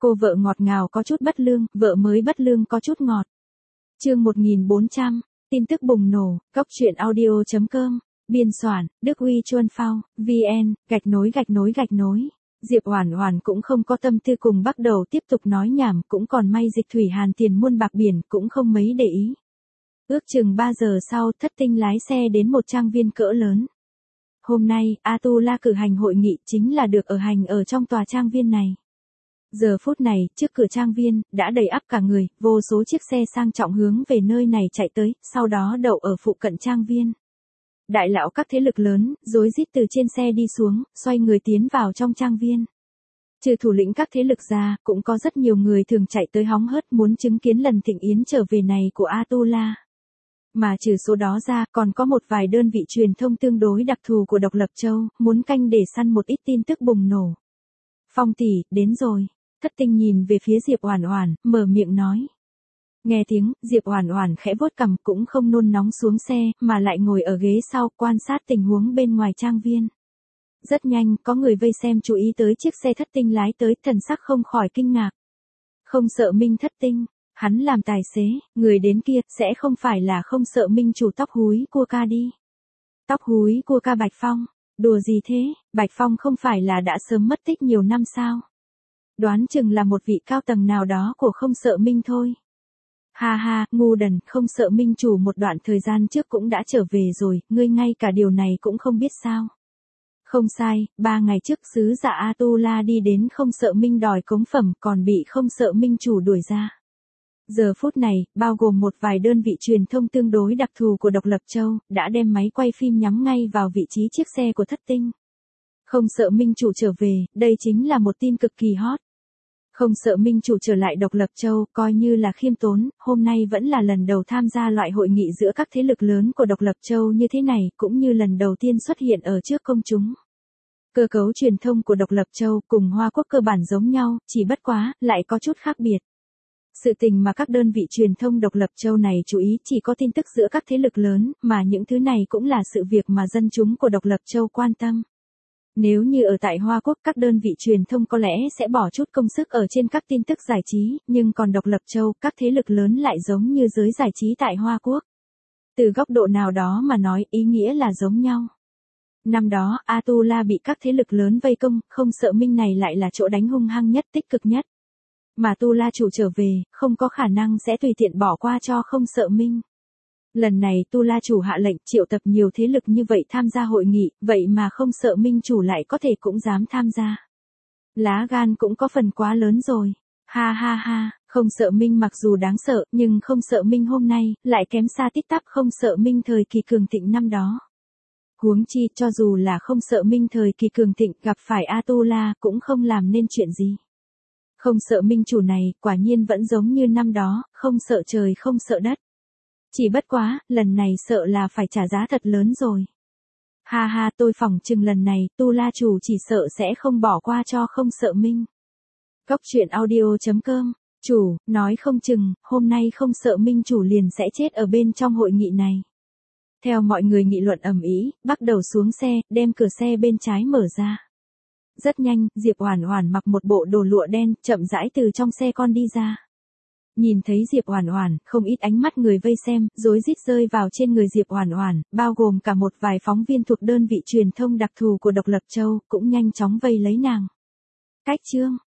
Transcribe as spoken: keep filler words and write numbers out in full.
Cô vợ ngọt ngào có chút bất lương, vợ mới bất lương có chút ngọt. Chương một nghìn bốn trăm, tin tức bùng nổ, góc truyện audio chấm com, biên soạn, Đức Huy Chuân Phao, vn, gạch nối gạch nối gạch nối. Diệp Oản Oản cũng không có tâm tư cùng bắt đầu tiếp tục nói nhảm, cũng còn may Dịch Thủy Hàn tiền muôn bạc biển cũng không mấy để ý. Ước chừng ba giờ sau, Thất Tinh lái xe đến một trang viên cỡ lớn. Hôm nay, Atula cử hành hội nghị chính là được ở hành ở trong tòa trang viên này. Giờ phút này, trước cửa trang viên, đã đầy ắp cả người, vô số chiếc xe sang trọng hướng về nơi này chạy tới, sau đó đậu ở phụ cận trang viên. Đại lão các thế lực lớn, rối rít từ trên xe đi xuống, xoay người tiến vào trong trang viên. Trừ thủ lĩnh các thế lực ra, cũng có rất nhiều người thường chạy tới hóng hớt muốn chứng kiến lần thịnh yến trở về này của Atula. Mà trừ số đó ra, còn có một vài đơn vị truyền thông tương đối đặc thù của Độc Lập Châu, muốn canh để săn một ít tin tức bùng nổ. Phong tỷ, đến rồi. Thất Tinh nhìn về phía Diệp Oản Oản, mở miệng nói. Nghe tiếng, Diệp Oản Oản khẽ vuốt cằm, cũng không nôn nóng xuống xe, mà lại ngồi ở ghế sau, quan sát tình huống bên ngoài trang viên. Rất nhanh, có người vây xem chú ý tới chiếc xe Thất Tinh lái tới, thần sắc không khỏi kinh ngạc. Không sợ Minh Thất Tinh, hắn làm tài xế, người đến kia, sẽ không phải là không sợ Minh chủ tóc húi cua ca đi. Tóc húi cua ca Bạch Phong, đùa gì thế, Bạch Phong không phải là đã sớm mất tích nhiều năm sao? Đoán chừng là một vị cao tầng nào đó của không sợ Minh thôi. Ha ha, ngu đần, không sợ Minh chủ một đoạn thời gian trước cũng đã trở về rồi, ngươi ngay cả điều này cũng không biết sao. Không sai, ba ngày trước sứ giả Atula đi đến không sợ Minh đòi cống phẩm, còn bị không sợ Minh chủ đuổi ra. Giờ phút này, bao gồm một vài đơn vị truyền thông tương đối đặc thù của Độc Lập Châu, đã đem máy quay phim nhắm ngay vào vị trí chiếc xe của Thất Tinh. Không sợ Minh chủ trở về, đây chính là một tin cực kỳ hot. Không sợ Minh chủ trở lại Độc Lập Châu, coi như là khiêm tốn, hôm nay vẫn là lần đầu tham gia loại hội nghị giữa các thế lực lớn của Độc Lập Châu như thế này, cũng như lần đầu tiên xuất hiện ở trước công chúng. Cơ cấu truyền thông của Độc Lập Châu cùng Hoa Quốc cơ bản giống nhau, chỉ bất quá, lại có chút khác biệt. Sự tình mà các đơn vị truyền thông Độc Lập Châu này chú ý chỉ có tin tức giữa các thế lực lớn, mà những thứ này cũng là sự việc mà dân chúng của Độc Lập Châu quan tâm. Nếu như ở tại Hoa Quốc, các đơn vị truyền thông có lẽ sẽ bỏ chút công sức ở trên các tin tức giải trí, nhưng còn Độc Lập Châu, các thế lực lớn lại giống như giới giải trí tại Hoa Quốc. Từ góc độ nào đó mà nói, ý nghĩa là giống nhau. Năm đó, Atula bị các thế lực lớn vây công, không sợ Minh này lại là chỗ đánh hung hăng nhất, tích cực nhất. Mà Tu La chủ trở về, không có khả năng sẽ tùy tiện bỏ qua cho không sợ Minh. Lần này Tu La chủ hạ lệnh triệu tập nhiều thế lực như vậy tham gia hội nghị, vậy mà không sợ Minh chủ lại có thể cũng dám tham gia. Lá gan cũng có phần quá lớn rồi. Ha ha ha, không sợ Minh mặc dù đáng sợ, nhưng không sợ Minh hôm nay, lại kém xa tít tắp không sợ Minh thời kỳ cường thịnh năm đó. Huống chi, cho dù là không sợ Minh thời kỳ cường thịnh, gặp phải Atula cũng không làm nên chuyện gì. Không sợ Minh chủ này, quả nhiên vẫn giống như năm đó, không sợ trời không sợ đất. Chỉ bất quá, lần này sợ là phải trả giá thật lớn rồi. Ha ha, tôi phỏng chừng lần này, Tu La chủ chỉ sợ sẽ không bỏ qua cho không sợ Minh. Góc truyện audio chấm com, chủ, nói không chừng, hôm nay không sợ Minh chủ liền sẽ chết ở bên trong hội nghị này. Theo mọi người nghị luận ầm ĩ, bắt đầu xuống xe, đem cửa xe bên trái mở ra. Rất nhanh, Diệp Oản Oản mặc một bộ đồ lụa đen, chậm rãi từ trong xe con đi ra. Nhìn thấy Diệp Oản Oản, không ít ánh mắt người vây xem, rối rít rơi vào trên người Diệp Oản Oản, bao gồm cả một vài phóng viên thuộc đơn vị truyền thông đặc thù của Độc Lập Châu, cũng nhanh chóng vây lấy nàng. Cách chương